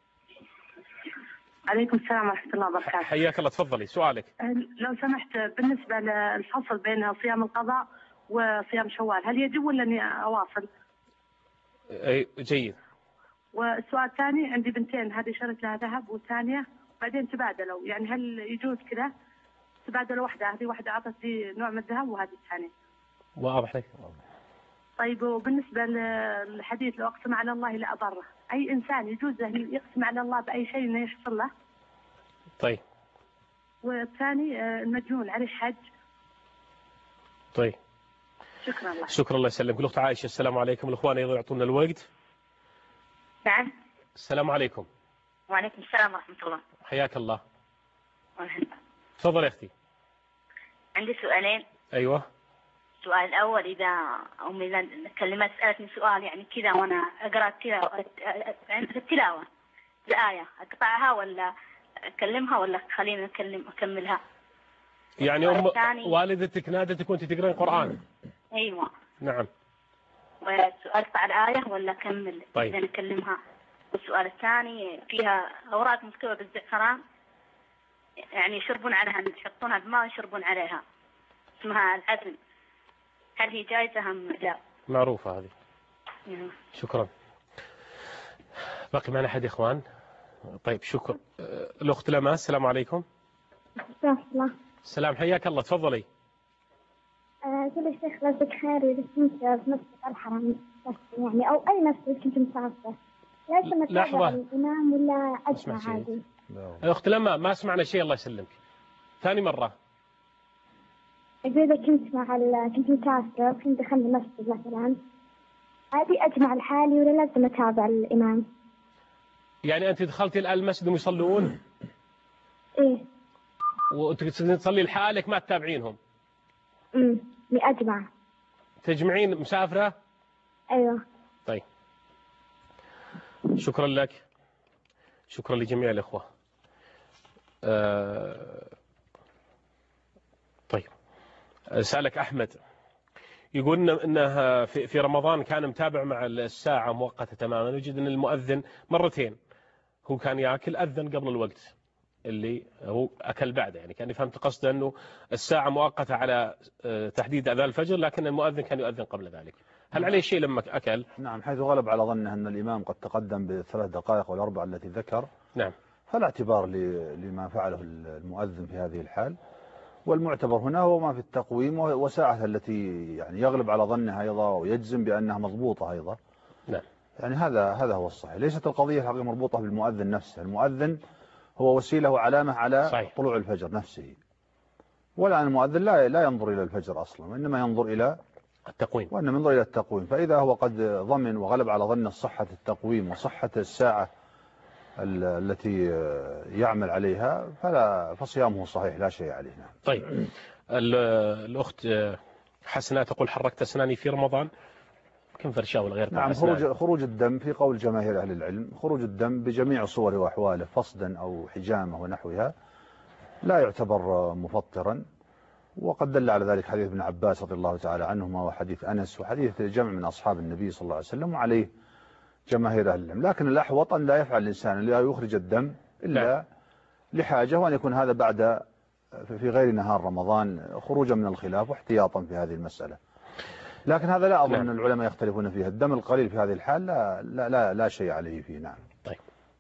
عليكم السلام ورحمه الله وبركاته. حياك الله، تفضلي سؤالك. لو سمحت، بالنسبه للفصل بين صيام القضاء وصيام شوال، هل يجب ولا اني اواصل؟ اي جيد. والسؤال الثاني، عندي بنتين، هذه شريت لها ذهب والثانيه بعدين تبادلوا، يعني هل يجوز كذا تبادلوا واحده، هذه واحده اعطت لي نوع من الذهب وهذه الثانيه؟ واضح لك. طيب، وبالنسبه للحديث لو اقسم على الله لا اضره، اي انسان يجوز له يقسم على الله باي شيء انه يحصل له؟ طيب. والثاني المجنون عليه حج. طيب. شكرا الله. شكرا الله يسلمك. الاخت عائشه السلام عليكم. الاخوان ايضا يعطونا الوقت. نعم. السلام عليكم. وعليكم السلام ورحمه الله. حياك الله. مرحبا. تفضل يا اختي. عندي سؤالين. ايوه. السؤال الاول، اذا امي كلمت سالتني سؤال يعني كذا وانا اقرا التلاوه التلاوه الايه، اقطعها ولا اكلمها ولا خليني اكلم اكملها؟ يعني ام والدتك نادتك وانت تقرين قران؟ ايوه. نعم. والسؤال اقطع الايه ولا اكمل؟ طيب. اذا اكلمها. والسؤال الثاني، فيها اوراق مكتوبه بالزعفران، يعني يشربون عليها، يحطونها بماء يشربون عليها، اسمها العزم، هل هي جائزة أم لا؟ معروفة هذه. مم. شكرا. باقي معنا أحد يا إخوان؟ طيب شكرا. الأخت لما السلام عليكم. السلام. السلام، حياك الله، تفضلي. كل الشيخ لازم خير، إذا كنت في مسجد الحرم يعني أو أي مسجد كنت مسافرة، لازم أتابع الإمام ولا أسمع عادي؟ أخت لما ما سمعنا شيء، الله يسلمك. ثاني مرة. إذا كنت مع ال... كنت مسافرة كنت دخلت المسجد مثلا، عادي أجمع لحالي ولا لازم أتابع الإمام؟ يعني أنت دخلتي الآن المسجد ويصلون؟ إيه. وأنت تصلي لحالك ما تتابعينهم؟ امم أجمع. تجمعين مسافرة؟ أيوه. طيب. شكرا لك. شكرا لجميع الإخوة. أه... سألك أحمد يقول أنه في رمضان كان متابع مع الساعة مؤقتة تماما، يجد أن المؤذن مرتين، هو كان يأكل أذن قبل الوقت اللي هو أكل بعده، يعني كان فهمت قصده أنه الساعة مؤقتة على تحديد أذان الفجر، لكن المؤذن كان يؤذن قبل ذلك. هل عليه شيء لما أكل؟ نعم، حيث غلب على ظنه أن الإمام قد تقدم بثلاث دقائق والأربع التي ذكر. نعم. فلا اعتبار لما فعله المؤذن في هذه الحال، والمعتبر هنا هو ما في التقويم وساعة التي يعني يغلب على ظنها أيضا ويجزم بأنها مضبوطة أيضا. نعم. يعني هذا هذا هو الصحيح. ليست القضية الحقيقة مربوطة بالمؤذن نفسه، المؤذن هو وسيلة وعلامة على صحيح. طلوع الفجر نفسه، ولا المؤذن لا لا ينظر إلى الفجر أصلا، وإنما ينظر إلى التقويم، وإنما ينظر إلى التقويم. فإذا هو قد ضمن وغلب على ظن صحة التقويم وصحة الساعة التي يعمل عليها فلا فصيامه صحيح لا شيء عليه. طيب الأخت حسناء تقول حركت أسناني في رمضان، كم فرشاة ولا غير؟ نعم، خروج خروج الدم في قول جماهير أهل العلم، خروج الدم بجميع صوره وأحواله فصدا أو حجامة ونحوها لا يعتبر مفطرا، وقد دل على ذلك حديث ابن عباس رضي الله تعالى عنهما وحديث أنس وحديث جمع من أصحاب النبي صلى الله عليه وسلم، وعليه جماهير أهل العلم. لكن الأحوط أن لا يفعل الإنسان لا يخرج الدم إلا لا. لحاجة، وأن يكون هذا بعد في غير نهار رمضان خروجا من الخلاف واحتياطا في هذه المسألة. لكن هذا لا أظن أن العلماء يختلفون فيه، الدم القليل في هذه الحال لا لا لا, لا شيء عليه فيه. نعم. طيب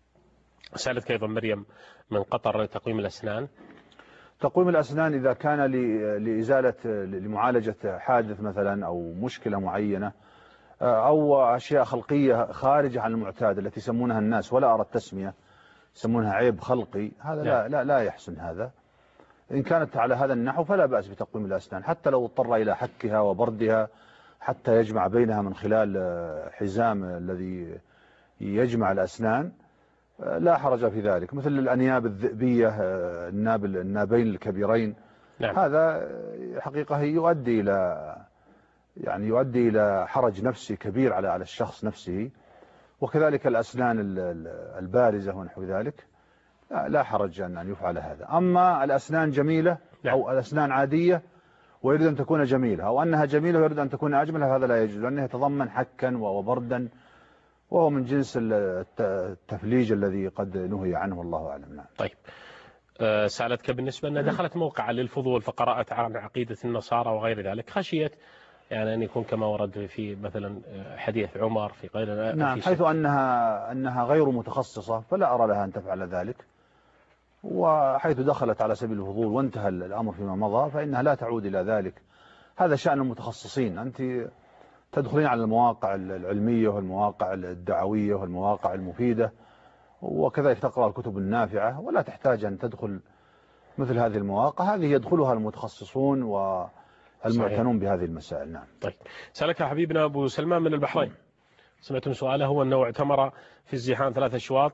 سألتك أيضا مريم من قطر تقويم الأسنان. تقويم الأسنان إذا كان لإزالة لمعالجة حادث مثلا أو مشكلة معينة أو أشياء خلقية خارجة عن المعتاد التي يسمونها الناس ولا أرى التسمية، يسمونها عيب خلقي، هذا لا لا لا يحسن هذا. إن كانت على هذا النحو فلا بأس بتقويم الأسنان، حتى لو اضطر إلى حكها وبردها حتى يجمع بينها من خلال حزام الذي يجمع الأسنان لا حرج في ذلك، مثل الأنياب الذئبية الناب النابين الكبيرين. نعم. هذا حقيقة يؤدي إلى يعني يؤدي إلى حرج نفسي كبير على على الشخص نفسه، وكذلك الأسنان البارزة ونحو ذلك لا حرج أن يفعل هذا. أما الأسنان جميلة أو الأسنان عادية ويريد أن تكون جميلة، أو أنها جميلة ويريد أن تكون أجمل، هذا لا يجوز، لأنه يتضمن حكا وبردا، وهو من جنس التفليج الذي قد نهي عنه، الله أعلم. نعم. طيب سألتك بالنسبة أنها دخلت موقع للفضول فقرأت عن عقيدة النصارى وغير ذلك، خشيت يعني أن يكون كما ورد في مثلا حديث عمر في غير. نعم، حيث أنها أنها غير متخصصة فلا أرى لها أن تفعل ذلك، وحيث دخلت على سبيل الفضول وانتهى الأمر فيما مضى فإنها لا تعود إلى ذلك. هذا شأن المتخصصين، أنت تدخلين على المواقع العلمية والمواقع الدعوية والمواقع المفيدة، وكذلك تقرأ الكتب النافعة، ولا تحتاج أن تدخل مثل هذه المواقع، هذه يدخلها المتخصصون والمعتنون بهذه المسائل. نعم. طيب سألك حبيبنا أبو سلمان من البحرين، سمعت من سؤاله هو أنه اعتمر في الزحام ثلاث أشواط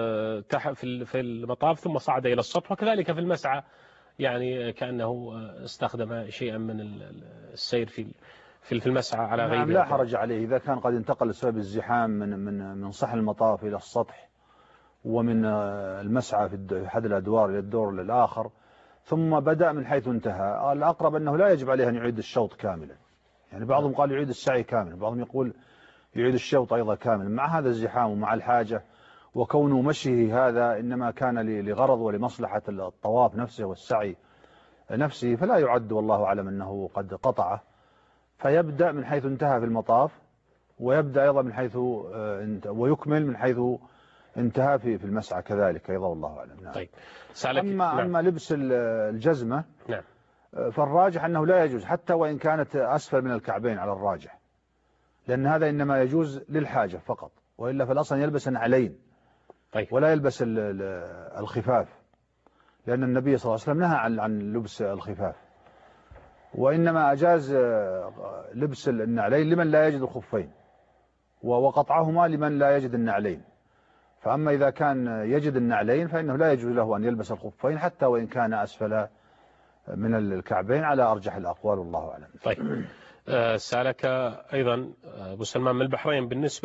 في المطاف ثم صعد إلى السطح، وكذلك في المسعى يعني كأنه استخدم شيئا من السير في في المسعى على غير. نعم، لا حرج عليه إذا كان قد انتقل بسبب الزحام من من من صحن المطاف إلى السطح ومن المسعى في أحد الأدوار إلى الدور الآخر ثم بدأ من حيث انتهى. الأقرب أنه لا يجب عليه أن يعيد الشوط كاملا، يعني بعضهم قال يعيد السعي كاملا، بعضهم يقول يعيد الشوط أيضا كاملا. مع هذا الزحام ومع الحاجة وكونه مشيه هذا إنما كان لغرض ولمصلحة الطواف نفسه والسعي نفسه، فلا يعد والله أعلم أنه قد قطعه، فيبدأ من حيث انتهى في المطاف ويبدأ أيضا من حيث ويكمل من حيث انتهى في في المسعى كذلك أيضا، والله أعلم. نعم. طيب أما, نعم. أما لبس الجزمة نعم. فالراجح أنه لا يجوز حتى وإن كانت أسفل من الكعبين على الراجح، لأن هذا إنما يجوز للحاجة فقط، وإلا فالأصل يلبس النعلين. طيب. ولا يلبس الخفاف، لأن النبي صلى الله عليه وسلم نهى عن عن لبس الخفاف، وإنما أجاز لبس النعلين لمن لا يجد الخفين، وقطعهما لمن لا يجد النعلين. فأما إذا كان يجد النعلين فإنه لا يجوز له أن يلبس الخفين حتى وإن كان أسفل من الكعبين على أرجح الأقوال، والله أعلم. طيب سألك أيضا أبو سلمان من البحرين بالنسبة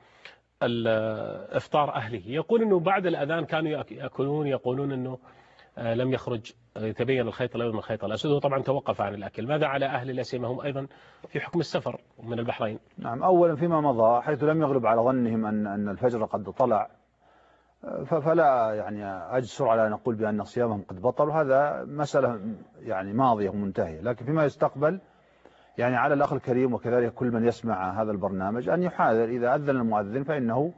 للإفطار أهله، يقول أنه بعد الأذان كانوا يأكلون، يقولون أنه لم يخرج يتبين الخيط الأبيض من الخيط الأسود، وطبعا توقف عن الأكل. ماذا على أهل الأسيمة هم أيضا في حكم السفر من البحرين؟ نعم، أولا فيما مضى حيث لم يغلب على ظنهم أن أن الفجر قد طلع، فلا يعني أجسر على أن نقول بأن صيامهم قد بطل، وهذا مسألة يعني ماضية ومنتهية. لكن فيما يستقبل يعني على الأخ الكريم وكذلك كل من يسمع هذا البرنامج أن يحاذر إذا أذن المؤذن فإنه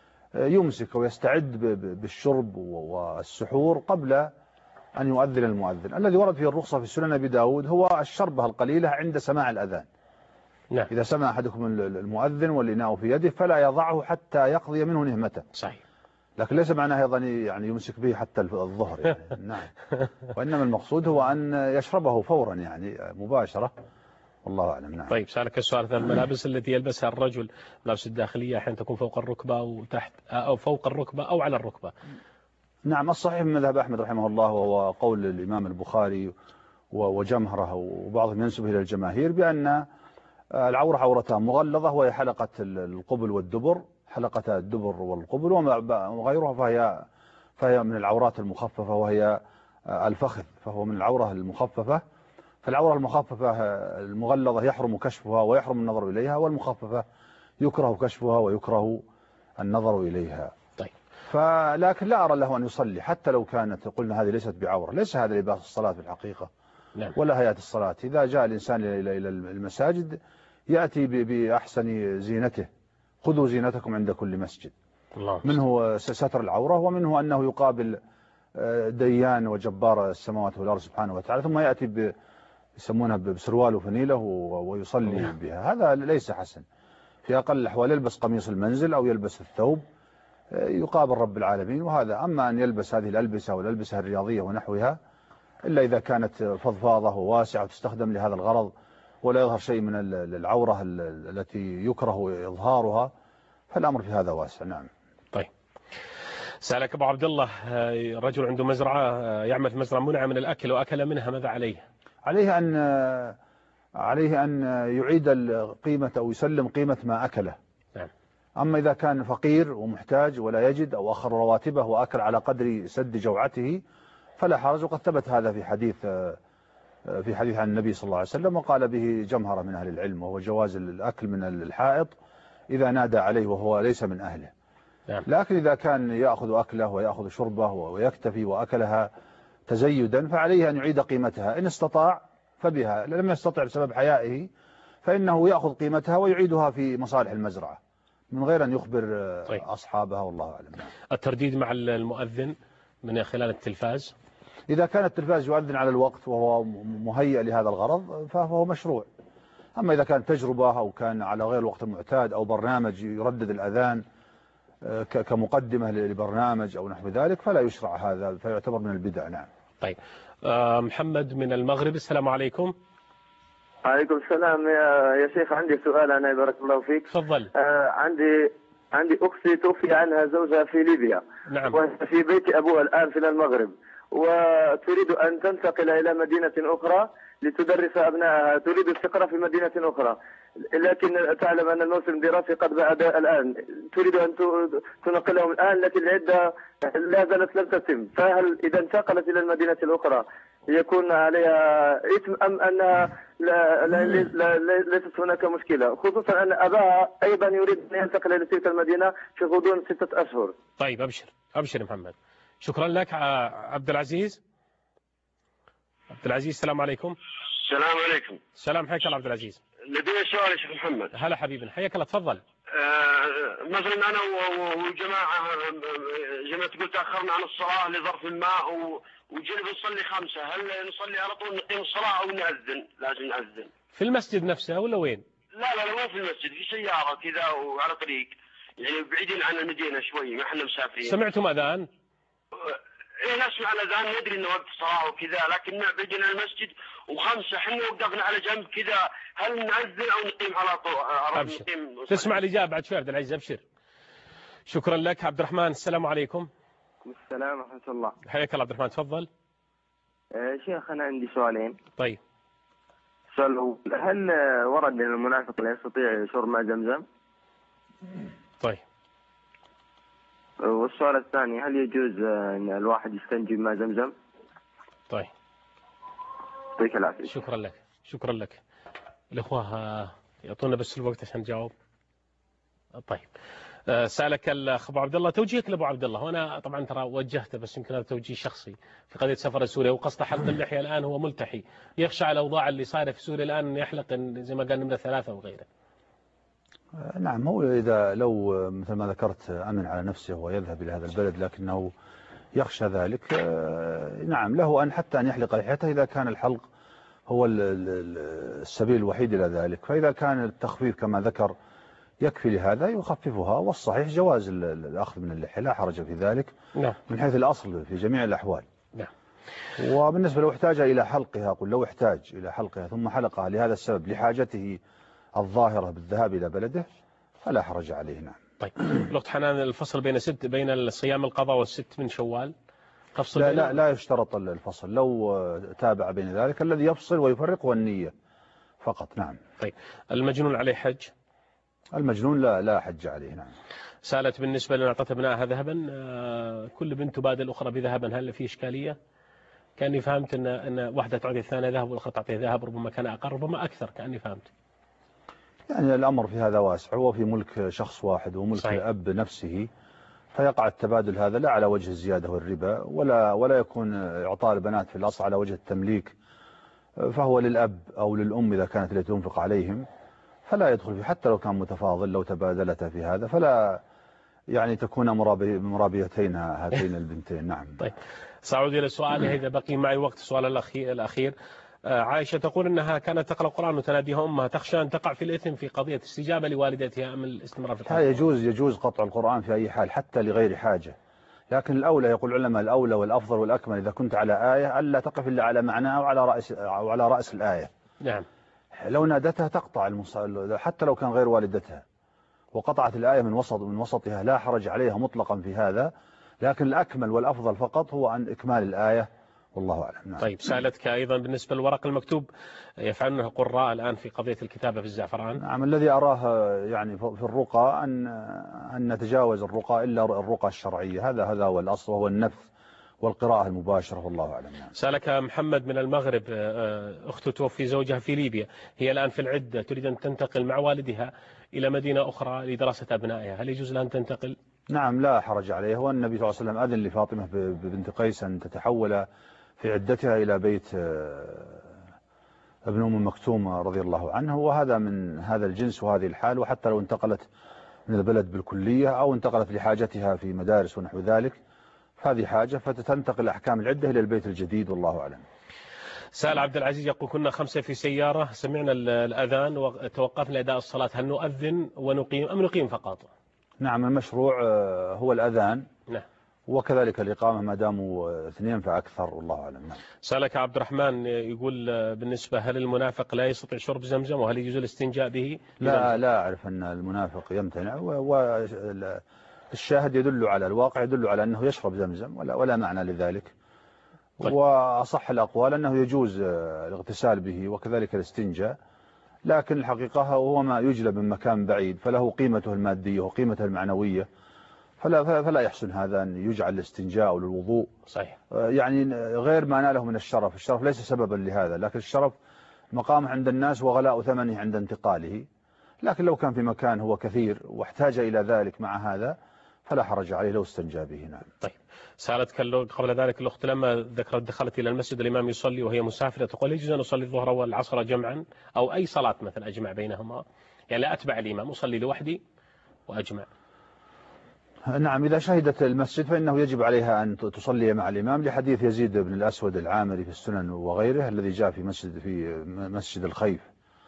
يمسك ويستعد بالشرب والسحور قبل أن يؤذن المؤذن. الذي ورد فيه الرخصة في سنن أبي داود هو الشربة القليلة عند سماع الأذان. نعم. إذا سمع أحدكم المؤذن والإناء في يده فلا يضعه حتى يقضي منه نهمته. صحيح. لكن ليس معناه أيضا يعني يمسك به حتى الظهر يعني. نعم. وإنما المقصود هو أن يشربه فورا يعني مباشرة، والله أعلم. نعم. طيب سألك السؤال، الملابس التي يلبسها الرجل، ملابس الداخلية أحيانا تكون فوق الركبة أو تحت أو فوق الركبة أو على الركبة. نعم، الصحيح من مذهب أحمد رحمه الله وهو قول الإمام البخاري وجمهره وبعضهم ينسب إلى الجماهير بأن العورة عورتان مغلظة وهي حلقة القبل والدبر، حلقة الدبر والقبل، وغيرها فهي فهي من العورات المخففة وهي الفخذ، فهو من العورة المخففة. فالعورة المخففة المغلظة يحرم كشفها ويحرم النظر إليها، والمخففة يكره كشفها ويكره النظر إليها. طيب. فلكن لا أرى له أن يصلي حتى لو كانت قلنا هذه ليست بعورة، ليس هذا لباس الصلاة في الحقيقة. نعم. ولا هيئة الصلاة. إذا جاء الإنسان إلى المساجد يأتي بأحسن زينته، خذوا زينتكم عند كل مسجد. الله. منه ستر العورة، ومنه أنه يقابل ديان وجبار السماوات والأرض سبحانه وتعالى ثم يأتي ب يسمونها بسروال وفنيله ويصلي بها، هذا ليس حسن. في أقل الأحوال يلبس قميص المنزل أو يلبس الثوب يقابل رب العالمين، وهذا. أما أن يلبس هذه الألبسة والألبسة الرياضية ونحوها إلا إذا كانت فضفاضة وواسعة وتستخدم لهذا الغرض ولا يظهر شيء من العورة التي يكره إظهارها، فالأمر في هذا واسع. نعم. طيب سألك أبو عبد الله، رجل عنده مزرعة يعمل في مزرعة منع من الأكل وأكل منها، ماذا عليه؟ عليه أن عليه أن يعيد القيمة أو يسلم قيمة ما أكله. نعم. أما إذا كان فقير ومحتاج ولا يجد أو أخر رواتبه وأكل على قدر سد جوعته فلا حرج، وقد ثبت هذا في حديث في حديث عن النبي صلى الله عليه وسلم، وقال به جمهرة من أهل العلم، وهو جواز الأكل من الحائط إذا نادى عليه وهو ليس من أهله. نعم. لكن إذا كان يأخذ أكله ويأخذ شربه ويكتفي وأكلها تزيدا فعليه أن يعيد قيمتها، إن استطاع فبها، لم يستطع بسبب حيائه فإنه يأخذ قيمتها ويعيدها في مصالح المزرعة من غير أن يخبر طيب. أصحابها، والله أعلم. الترديد مع المؤذن من خلال التلفاز، إذا كان التلفاز يؤذن على الوقت وهو مهيئ لهذا الغرض فهو مشروع. أما إذا كان تجربة أو كان على غير الوقت المعتاد أو برنامج يردد الأذان كمقدمة لبرنامج أو نحو ذلك فلا يشرع هذا، فيعتبر من البدع. نعم. طيب آه محمد من المغرب، السلام عليكم. عليكم السلام يا يا شيخ، عندي سؤال أنا بارك الله فيك. تفضل. آه عندي عندي أختي توفي عنها زوجها في ليبيا. نعم. وفي بيت أبوها الآن في المغرب، وتريد أن تنتقل إلى مدينة أخرى لتدرس أبنائها، تريد الاستقرار في مدينة أخرى، لكن تعلم أن الموسم الدراسي قد بدأ الآن، تريد أن تنقلهم الآن لكن العدة لا زالت لم تتم، فهل إذا انتقلت إلى المدينة الأخرى يكون عليها إثم أم أنها لا لا لا ليست هناك مشكلة، خصوصا أن أباها أيضا يريد أن ينتقل إلى تلك المدينة في غضون ستة أشهر. طيب أبشر أبشر محمد، شكرا لك. عبد العزيز عبد العزيز السلام عليكم. السلام عليكم. السلام، حياك الله عبد العزيز. لدي سؤال يا شيخ محمد. هلا حبيبنا، حياك الله، تفضل. آه مثلا انا وجماعه زي ما تقول تاخرنا عن الصلاه لظرف ما وجينا بنصلي خمسه، هل نصلي على طول نقيم الصلاه او نأذن؟ لازم نأذن. في المسجد نفسه ولا وين؟ لا لا لا مو في المسجد، في سياره كذا وعلى طريق، يعني بعيدين عن المدينه شوي، ما احنا مسافرين. سمعتم اذان؟ ايه نسمع الاذان، ندري انه وقت صلاه وكذا، لكن بعيدين عن المسجد وخمسه احنا وقفنا على جنب كذا، هل نأذن او نقيم على طول؟ ابشر تسمع الاجابه بعد شوي عبد العزيز، ابشر. شكرا لك. عبد الرحمن السلام عليكم. السلام ورحمه الله. حياك الله عبد الرحمن، تفضل. يا شيخ انا عندي سؤالين. طيب. السؤال الاول، هل ورد ان المنافق لا يستطيع شرب ماء زمزم؟ طيب. والسؤال الثاني، هل يجوز ان الواحد يستنجي بماء زمزم؟ طيب يعطيك العافية. شكرا لك شكرا لك. الأخوة يعطونا بس الوقت عشان نجاوب. طيب سألك الأخ أبو عبد الله، توجيهك لأبو عبد الله، وأنا طبعا ترى وجهته بس يمكن هذا توجيه شخصي في قضية سفر سوريا وقصد حلق اللحية. الآن هو ملتحي يخشى على الأوضاع اللي صايرة في سوريا الآن يحلق زي ما قال نمرة ثلاثة وغيره. نعم، هو إذا لو مثل ما ذكرت أمن على نفسه ويذهب إلى هذا البلد لكنه يخشى ذلك، نعم له أن حتى أن يحلق لحيته إذا كان الحلق هو السبيل الوحيد إلى ذلك. فإذا كان التخفيف كما ذكر يكفي لهذا يخففها، والصحيح جواز الأخذ من اللحية لا حرج في ذلك. نعم. من حيث الأصل في جميع الأحوال. نعم. وبالنسبة لو احتاج إلى حلقها، أقول لو احتاج إلى حلقها ثم حلقها لهذا السبب لحاجته الظاهرة بالذهاب إلى بلده فلا حرج عليه. نعم. طيب الأخت حنان، الفصل بين ست بين الصيام القضاء والست من شوال تفصل؟ لا لا لا يشترط الفصل، لو تابع بين ذلك الذي يفصل ويفرق هو النية فقط. نعم. طيب المجنون عليه حج؟ المجنون لا لا حج عليه. نعم. سألت بالنسبة لأن أعطت ابنائها ذهبا، كل بنت تبادل الأخرى بذهبا، هل في إشكالية؟ كأني فهمت أن أن واحدة تعطي الثانية ذهب والأخرى تعطيه ذهب، ربما كان أقل ربما أكثر، كأني فهمت. يعني الأمر في هذا واسع، هو في ملك شخص واحد وملك صحيح. الأب نفسه، فيقع التبادل هذا لا على وجه الزيادة والربا، ولا ولا يكون إعطاء البنات في الأصل على وجه التمليك، فهو للأب أو للأم إذا كانت التي تنفق عليهم، فلا يدخل فيه حتى لو كان متفاضل. لو تبادلتا في هذا فلا يعني تكون مرابيتين هاتين البنتين. نعم. طيب سأعود إلى سؤالي إذا بقي معي وقت. السؤال الأخير، عائشة تقول أنها كانت تقرأ القرآن وتناديها أمها، تخشى أن تقع في الإثم في قضية استجابة لوالدتها أم الاستمرار في القرآن؟ يجوز يجوز قطع القرآن في أي حال حتى لغير حاجة، لكن الأولى يقول العلماء الأولى والأفضل والأكمل إذا كنت على آية ألا تقف إلا على معناها أو على رأس أو على رأس الآية. نعم. لو نادتها تقطع المص... حتى لو كان غير والدتها وقطعت الآية من وسط من وسطها لا حرج عليها مطلقا في هذا، لكن الأكمل والأفضل فقط هو أن إكمال الآية والله أعلم. نعم. طيب سألتك أيضا بالنسبة للورق المكتوب، يفعلونها قراء الآن في قضية الكتابة في الزعفران؟ نعم. الذي أراه يعني في الرقى أن أن نتجاوز الرقى إلا الرقى الشرعية، هذا هذا هو الأصل وهو النفث والقراءة المباشرة والله أعلم. نعم. سألك محمد من المغرب، أخته توفي زوجها في ليبيا، هي الآن في العدة، تريد أن تنتقل مع والدها إلى مدينة أخرى لدراسة أبنائها، هل يجوز لها أن تنتقل؟ نعم لا حرج عليه، والنبي صلى الله عليه وسلم أذن لفاطمة بنت قيس أن تتحول في عدتها إلى بيت ابن أم مكتوم رضي الله عنه، وهذا من هذا الجنس وهذه الحال. وحتى لو انتقلت من البلد بالكلية أو انتقلت لحاجتها في مدارس ونحو ذلك هذه حاجة، فتنتقل أحكام العدة إلى البيت الجديد والله أعلم. سأل عبد العزيز يقول كنا خمسة في سيارة، سمعنا الأذان وتوقفنا لأداء الصلاة، هل نؤذن ونقيم أم نقيم فقط؟ نعم المشروع هو الأذان. نعم. وكذلك الإقامة ما داموا اثنين فأكثر والله أعلم. نعم. سألك عبد الرحمن يقول بالنسبة هل المنافق لا يستطيع شرب زمزم وهل يجوز الاستنجاء به؟ لا لا أعرف أن المنافق يمتنع، والشاهد يدل على الواقع يدل على أنه يشرب زمزم ولا ولا معنى لذلك. طيب. وأصح الأقوال أنه يجوز الاغتسال به وكذلك الاستنجاء، لكن الحقيقة هو ما يجلب من مكان بعيد فله قيمته المادية وقيمته المعنوية، فلا فلا يحسن هذا أن يجعل الاستنجاء أو للوضوء. صحيح. يعني غير ما ناله من الشرف، الشرف ليس سببا لهذا، لكن الشرف مقام عند الناس وغلاء ثمنه عند انتقاله، لكن لو كان في مكان هو كثير واحتاج إلى ذلك مع هذا فلا حرج عليه لو استنجى به. نعم. طيب سألتك قبل ذلك الأخت لما ذكرت دخلت إلى المسجد الإمام يصلي وهي مسافرة، تقول يجوز أن أصلي الظهر والعصر جمعا أو أي صلاة مثلا أجمع بينهما، يعني لا أتبع الإمام أصلي لوحدي وأجمع؟ نعم إذا شهدت المسجد فإنه يجب عليها أن تصلي مع الإمام لحديث يزيد بن الأسود العامري في السنن وغيره الذي جاء في مسجد في مسجد الخيف،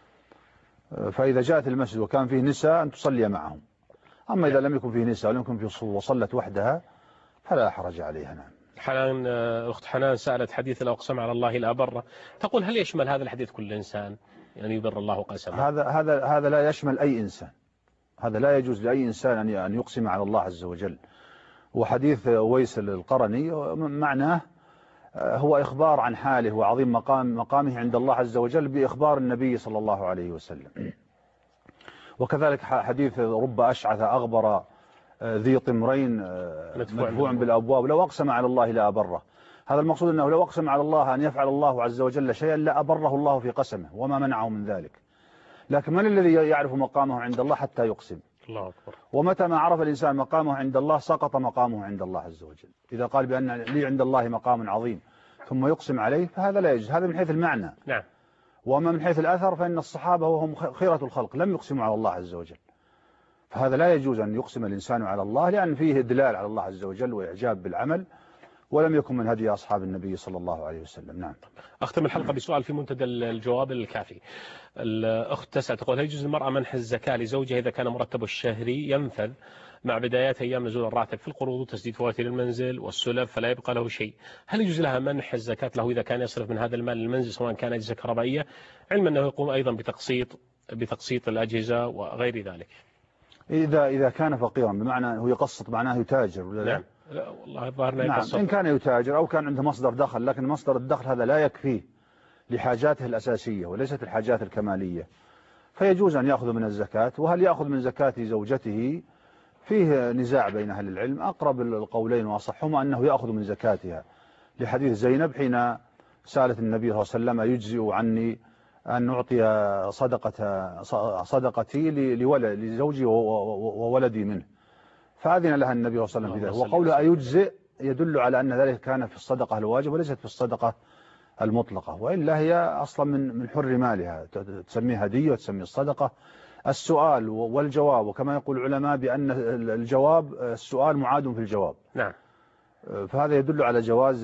فإذا جاءت المسجد وكان فيه نساء أن تصلي معهم، أما إذا لم يكن فيه نساء ولم يكن فيه صلاة وصلت وحدها فلا حرج عليها. نعم. حنان أخت حنان سألت حديث لو أقسم على الله لا بره، تقول هل يشمل هذا الحديث كل إنسان يعني يبر الله قسمه؟ هذا هذا هذا لا يشمل أي إنسان، هذا لا يجوز لأي إنسان أن يقسم على الله عز وجل. وحديث أويس القرني معناه هو إخبار عن حاله وعظيم مقام مقامه عند الله عز وجل بإخبار النبي صلى الله عليه وسلم. وكذلك حديث رب أشعث أغبر ذي طمرين مدفوع بالأبواب لو أقسم على الله لا أبره، هذا المقصود أنه لو أقسم على الله أن يفعل الله عز وجل شيئا لا أبره الله في قسمه وما منعه من ذلك. لكن من الذي يعرف مقامه عند الله حتى يقسم؟ الله أكبر. ومتى ما عرف الإنسان مقامه عند الله سقط مقامه عند الله عز وجل. إذا قال بأن لي عند الله مقام عظيم ثم يقسم عليه فهذا لا يجوز. هذا من حيث المعنى. نعم. وأما من حيث الأثر فإن الصحابة وهم خيرة الخلق لم يقسموا على الله عز وجل. فهذا لا يجوز أن يقسم الإنسان على الله لأن فيه إدلال على الله عز وجل وإعجاب بالعمل، ولم يكن من هدي أصحاب النبي صلى الله عليه وسلم. نعم. أختم الحلقة بسؤال في منتدى الجواب الكافي. الأخت تسأل تقول: هل يجوز المرأة منح الزكاة لزوجها إذا كان مرتبه الشهري ينفذ مع بدايات أيام نزول الراتب في القروض وتسديد فواتير المنزل والسلف فلا يبقى له شيء؟ هل يجوز لها منح الزكاة له إذا كان يصرف من هذا المال للمنزل سواء كان أجهزة كهربائية، علما أنه يقوم أيضا بتقسيط بتقسيط الأجهزة وغير ذلك؟ إذا إذا كان فقيرا بمعنى هو يقسط معناه يتاجر ولا لا؟ نعم. لا والله ظهرنا نعم. يقسط. إن كان يتاجر أو كان عنده مصدر دخل، لكن مصدر الدخل هذا لا يكفيه لحاجاته الأساسية وليست الحاجات الكمالية، فيجوز أن يأخذ من الزكاة. وهل يأخذ من زكاة زوجته فيه نزاع بين أهل العلم، أقرب القولين وأصحهما أنه يأخذ من زكاتها لحديث زينب حين سألت النبي صلى الله عليه وسلم: يجزئ عني أن نعطي صدقة صدقتي لزوجي وولدي منه؟ فأذن لها النبي صلى الله عليه وسلم في ذلك. وقوله أيجزئ يدل على أن ذلك كان في الصدقة الواجب وليست في الصدقة المطلقة، وإلا هي أصلا من من حر مالها، تسميه هدية وتسميه الصدقة. السؤال والجواب، وكما يقول العلماء بأن الجواب السؤال معاد في الجواب. نعم. فهذا يدل على جواز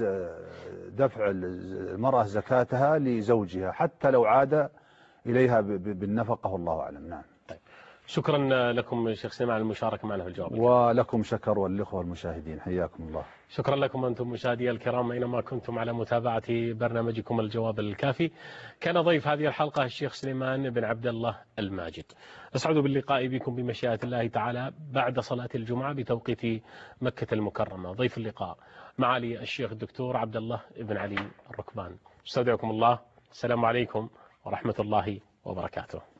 دفع المرأة زكاتها لزوجها حتى لو عاد إليها بالنفقة، والله أعلم. نعم. طيب. شكرا لكم شيخ سليمان على المشاركة معنا في الجواب. ولكم شكر والإخوة المشاهدين حياكم الله. شكرا لكم أنتم مشاهدي الكرام أينما كنتم على متابعة برنامجكم الجواب الكافي. كان ضيف هذه الحلقة الشيخ سليمان بن عبد الله الماجد. أسعد باللقاء بكم بمشيئة الله تعالى بعد صلاة الجمعة بتوقيت مكة المكرمة. ضيف اللقاء معالي الشيخ الدكتور عبد الله بن علي الركبان. استودعكم الله. السلام عليكم ورحمة الله وبركاته.